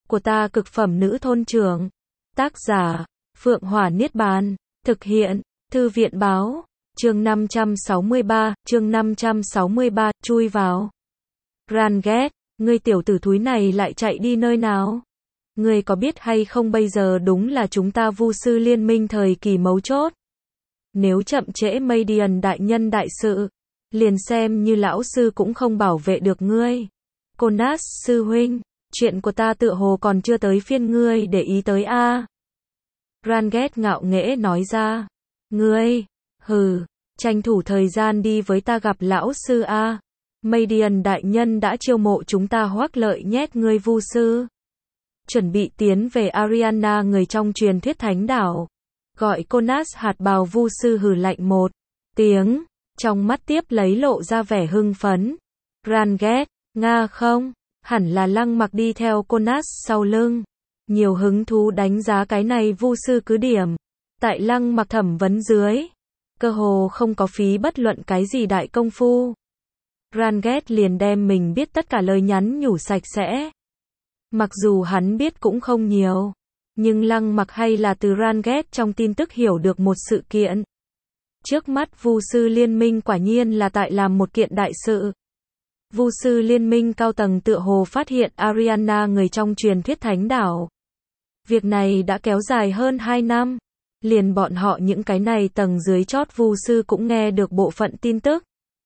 của ta cực phẩm nữ thôn trưởng. Tác giả, Phượng Hỏa Niết Bàn. Thực hiện, Thư viện báo. Chương 563, chui vào. Ranget, ngươi tiểu tử thúi này lại chạy đi nơi nào? Ngươi có biết hay không bây giờ đúng là chúng ta Vu sư liên minh thời kỳ mấu chốt. Nếu chậm trễ Madian đại nhân đại sự, liền xem như lão sư cũng không bảo vệ được ngươi. Konas sư huynh, chuyện của ta tựa hồ còn chưa tới phiên ngươi để ý tới a. Ranget ngạo nghễ nói ra. Ngươi, tranh thủ thời gian đi với ta gặp lão sư a. Madian đại nhân đã chiêu mộ chúng ta hoác lợi nhét ngươi Vu sư. Chuẩn bị tiến về Ariana người trong truyền thuyết thánh đảo. Gọi Konas hạt bào Vu sư hừ lạnh một tiếng, trong mắt tiếp lấy lộ ra vẻ hưng phấn. Ranget, Nga không, hẳn là Lăng Mặc đi theo Konas sau lưng. Nhiều hứng thú đánh giá cái này Vu sư cứ điểm. Tại Lăng Mặc thẩm vấn dưới, cơ hồ không có phí bất luận cái gì đại công phu. Ranget liền đem mình biết tất cả lời nhắn nhủ sạch sẽ. Mặc dù hắn biết cũng không nhiều, nhưng Lăng Mặc hay là từ Ranget trong tin tức hiểu được một sự kiện. Trước mắt Vu sư liên minh quả nhiên là tại làm một kiện đại sự. Vu sư liên minh cao tầng tựa hồ phát hiện Ariana người trong truyền thuyết thánh đảo. Việc này đã kéo dài hơn 2 năm. Liền bọn họ những cái này tầng dưới chót Vu sư cũng nghe được bộ phận tin tức.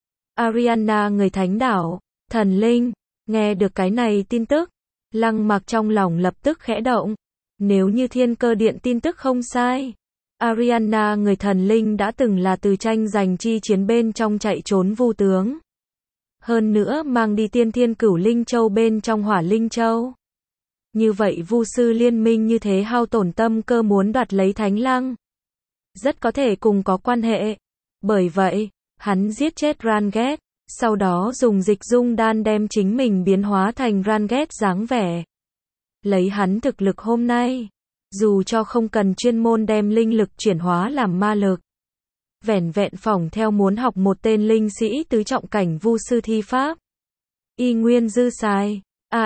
Ariana người thánh đảo, thần linh, nghe được cái này tin tức. Lăng Mặc trong lòng lập tức khẽ động. Nếu như Thiên Cơ Điện tin tức không sai, Ariana người thần linh đã từng là từ tranh giành chi chiến bên trong chạy trốn Vu tướng. Hơn nữa mang đi tiên thiên cửu linh châu bên trong hỏa linh châu. Như vậy Vu sư liên minh như thế hao tổn tâm cơ muốn đoạt lấy thánh lăng. Rất có thể cùng có quan hệ. Bởi vậy, hắn giết chết Ranget, sau đó dùng dịch dung đan đem chính mình biến hóa thành Ranget dáng vẻ. Lấy hắn thực lực hôm nay, dù cho không cần chuyên môn đem linh lực chuyển hóa làm ma lực, vẻn vẹn phỏng theo muốn học một tên linh sĩ tứ trọng cảnh Vu sư thi pháp, y nguyên dư xài.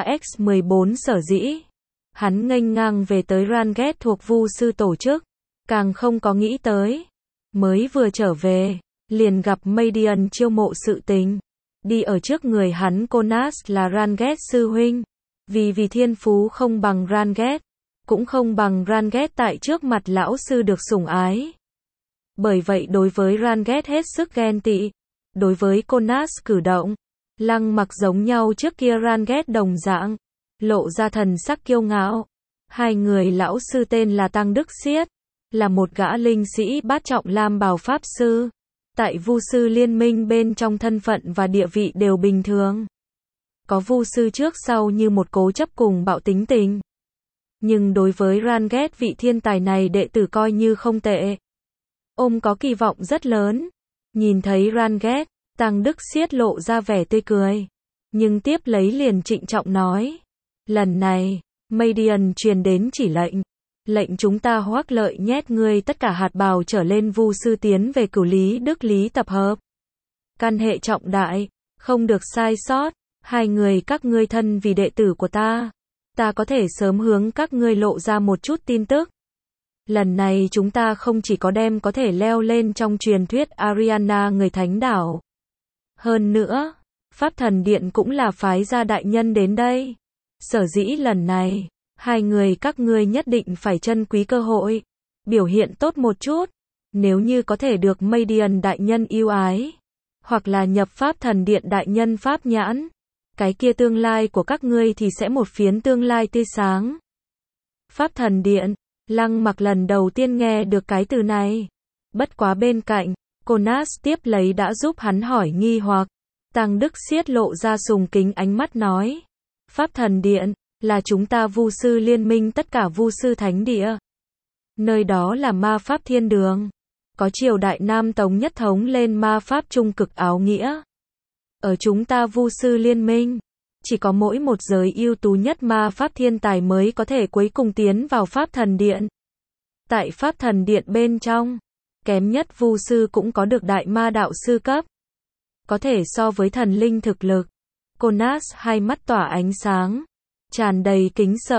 AX14 sở dĩ hắn nghênh ngang về tới Ranget thuộc Vu sư tổ chức, càng không có nghĩ tới, mới vừa trở về, liền gặp Madian chiêu mộ sự tình. Đi ở trước người hắn Konas là Ranget sư huynh, vì thiên phú không bằng Ranget, cũng không bằng Ranget tại trước mặt lão sư được sủng ái. Bởi vậy đối với Ranget hết sức ghen tị. Đối với Konas cử động, Lăng Mặc giống nhau trước kia Ranget đồng dạng, lộ ra thần sắc kiêu ngạo. Hai người lão sư tên là Tăng Đức Xiết, là một gã linh sĩ bát trọng lam bào pháp sư. Tại Vu sư liên minh bên trong thân phận và địa vị đều bình thường. Có Vu sư trước sau như một cố chấp cùng bạo tính tình. Nhưng đối với Ranget vị thiên tài này đệ tử coi như không tệ. Ông có kỳ vọng rất lớn. Nhìn thấy Ranget, Tăng Đức Xiết lộ ra vẻ tươi cười. Nhưng tiếp lấy liền trịnh trọng nói. Lần này, Madian truyền đến chỉ lệnh. Lệnh chúng ta hoác lợi nhét ngươi tất cả hạt bào trở lên Vu sư tiến về Cửu Lý Đức Lý tập hợp. Căn hệ trọng đại, không được sai sót. Hai người các ngươi thân vì đệ tử của ta. Ta có thể sớm hướng các ngươi lộ ra một chút tin tức. Lần này chúng ta không chỉ có đem có thể leo lên trong truyền thuyết Ariana người thánh đảo. Hơn nữa, Pháp Thần Điện cũng là phái gia đại nhân đến đây. Sở dĩ lần này, hai người các ngươi nhất định phải trân quý cơ hội, biểu hiện tốt một chút. Nếu như có thể được Madian đại nhân yêu ái, hoặc là nhập Pháp Thần Điện đại nhân pháp nhãn, cái kia tương lai của các ngươi thì sẽ một phiến tương lai tươi sáng. Pháp Thần Điện, Lăng Mặc lần đầu tiên nghe được cái từ này. Bất quá bên cạnh, Konas tiếp lấy đã giúp hắn hỏi nghi hoặc. Tăng Đức Xiết lộ ra sùng kính ánh mắt nói. Pháp Thần Điện, là chúng ta Vu sư liên minh tất cả Vu sư thánh địa. Nơi đó là ma pháp thiên đường. Có triều đại Nam Tống nhất thống lên ma pháp trung cực áo nghĩa. Ở chúng ta Vu sư liên minh, chỉ có mỗi một giới ưu tú nhất ma pháp thiên tài mới có thể cuối cùng tiến vào Pháp Thần Điện. Tại Pháp Thần Điện bên trong, kém nhất Vu sư cũng có được đại ma đạo sư cấp. Có thể so với thần linh thực lực. Konas hai mắt tỏa ánh sáng, tràn đầy kính sợ.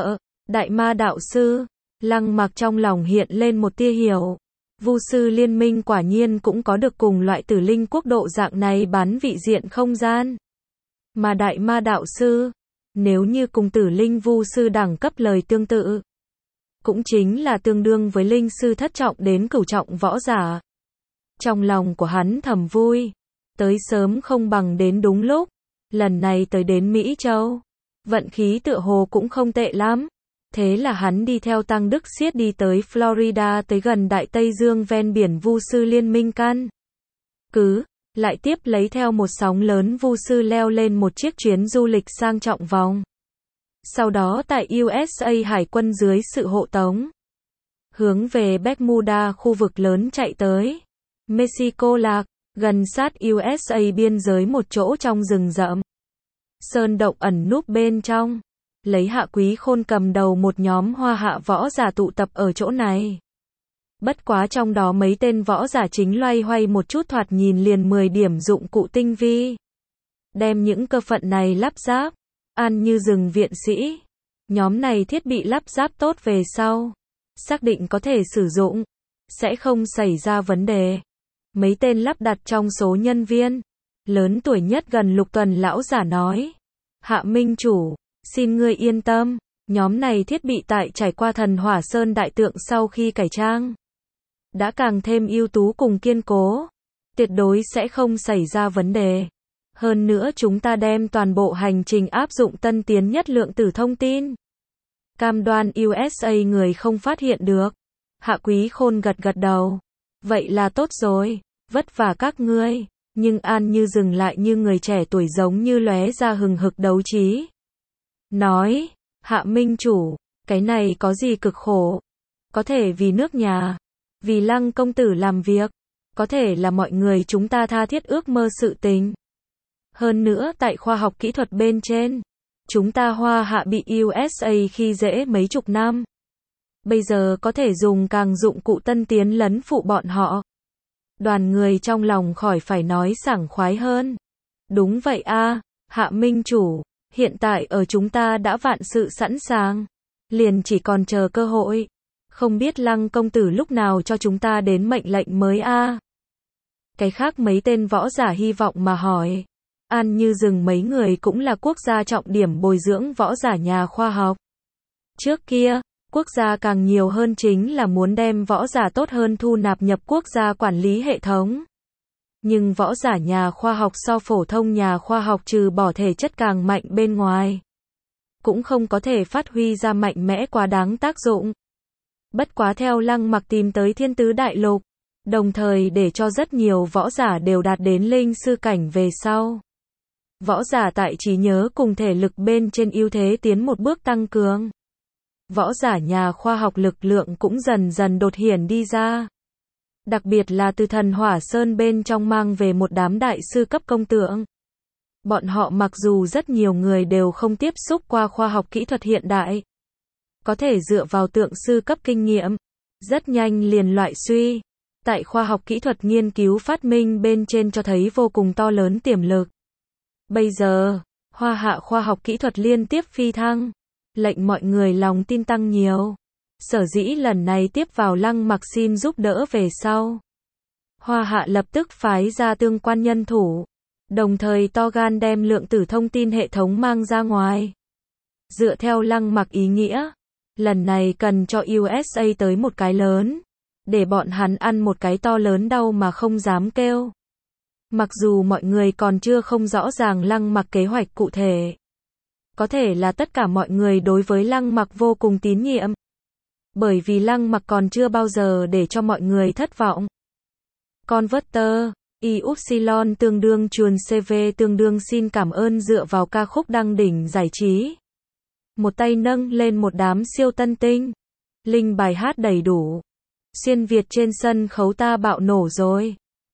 Đại ma đạo sư, Lăng Mặc trong lòng hiện lên một tia hiểu. Vu sư liên minh quả nhiên cũng có được cùng loại tử linh quốc độ dạng này bán vị diện không gian. Mà đại ma đạo sư, nếu như cùng tử linh vu sư đẳng cấp lời tương tự, cũng chính là tương đương với linh sư thất trọng đến cửu trọng võ giả. Trong lòng của hắn thầm vui, tới sớm không bằng đến đúng lúc, lần này tới đến Mỹ Châu, vận khí tựa hồ cũng không tệ lắm. Thế là hắn đi theo Tăng Đức Siết đi tới Florida, tới gần Đại Tây Dương ven biển vu sư liên minh căn cứ, lại tiếp lấy theo một sóng lớn vu sư leo lên một chiếc chuyến du lịch sang trọng vòng. Sau đó tại USA Hải quân dưới sự hộ tống, hướng về Bermuda khu vực lớn chạy tới. Mexico lạc, gần sát USA biên giới một chỗ trong rừng rậm. Sơn động ẩn núp bên trong. Lấy Hạ Quý Khôn cầm đầu một nhóm hoa hạ võ giả tụ tập ở chỗ này. Bất quá trong đó mấy tên võ giả chính loay hoay một chút thoạt nhìn liền 10 điểm dụng cụ tinh vi. Đem những cơ phận này lắp ráp, An Như Dừng viện sĩ. Nhóm này thiết bị lắp ráp tốt về sau, xác định có thể sử dụng, sẽ không xảy ra vấn đề. Mấy tên lắp đặt trong số nhân viên, lớn tuổi nhất gần Lục Tuần lão giả nói. Hạ Minh chủ, xin ngươi yên tâm, nhóm này thiết bị tại trải qua Thần Hỏa Sơn đại tượng sau khi cải trang, đã càng thêm ưu tú cùng kiên cố, tuyệt đối sẽ không xảy ra vấn đề. Hơn nữa chúng ta đem toàn bộ hành trình áp dụng tân tiến nhất lượng tử thông tin. Cam đoan USA người không phát hiện được. Hạ Quý Khôn gật gật đầu. Vậy là tốt rồi, vất vả các ngươi. Nhưng An Như dừng lại như người trẻ tuổi giống như lóe ra hừng hực đấu trí. Nói, Hạ Minh chủ, cái này có gì cực khổ? Có thể vì nước nhà, vì Lăng công tử làm việc, có thể là mọi người chúng ta tha thiết ước mơ sự tình. Hơn nữa tại khoa học kỹ thuật bên trên, chúng ta Hoa Hạ bị USA khi dễ mấy chục năm. Bây giờ có thể dùng càng dụng cụ tân tiến lấn phụ bọn họ. Đoàn người trong lòng khỏi phải nói sảng khoái hơn. Đúng vậy a, Hạ Minh chủ, hiện tại ở chúng ta đã vạn sự sẵn sàng, liền chỉ còn chờ cơ hội. Không biết Lăng công tử lúc nào cho chúng ta đến mệnh lệnh mới a? Cái khác mấy tên võ giả hy vọng mà hỏi. An Như Dừng mấy người cũng là quốc gia trọng điểm bồi dưỡng võ giả nhà khoa học. Trước kia, quốc gia càng nhiều hơn chính là muốn đem võ giả tốt hơn thu nạp nhập quốc gia quản lý hệ thống. Nhưng võ giả nhà khoa học so phổ thông nhà khoa học trừ bỏ thể chất càng mạnh bên ngoài, cũng không có thể phát huy ra mạnh mẽ quá đáng tác dụng. Bất quá theo Lăng Mặc tìm tới Thiên Tứ Đại Lục, đồng thời để cho rất nhiều võ giả đều đạt đến linh sư cảnh về sau. Võ giả tại trí nhớ cùng thể lực bên trên ưu thế tiến một bước tăng cường. Võ giả nhà khoa học lực lượng cũng dần dần đột hiển đi ra. Đặc biệt là từ Thần Hỏa Sơn bên trong mang về một đám đại sư cấp công tượng. Bọn họ mặc dù rất nhiều người đều không tiếp xúc qua khoa học kỹ thuật hiện đại, có thể dựa vào tượng sư cấp kinh nghiệm, rất nhanh liền loại suy. Tại khoa học kỹ thuật nghiên cứu phát minh bên trên cho thấy vô cùng to lớn tiềm lực. Bây giờ, Hoa Hạ khoa học kỹ thuật liên tiếp phi thăng, lệnh mọi người lòng tin tăng nhiều. Sở dĩ lần này tiếp vào Lăng Mặc xin giúp đỡ về sau, Hoa Hạ lập tức phái ra tương quan nhân thủ, đồng thời to gan đem lượng tử thông tin hệ thống mang ra ngoài. Dựa theo Lăng Mặc ý nghĩa, lần này cần cho USA tới một cái lớn, để bọn hắn ăn một cái to lớn đau mà không dám kêu. Mặc dù mọi người còn chưa không rõ ràng Lăng Mặc kế hoạch cụ thể, có thể là tất cả mọi người đối với Lăng Mặc vô cùng tín nhiệm. Bởi vì Lăng Mặc còn chưa bao giờ để cho mọi người thất vọng. Converter, Y-Upsilon tương đương chuồn CV tương đương xin cảm ơn dựa vào ca khúc đăng đỉnh giải trí. Một tay nâng lên một đám siêu tân tinh. Linh bài hát đầy đủ. Xuyên Việt trên sân khấu ta bạo nổ rồi.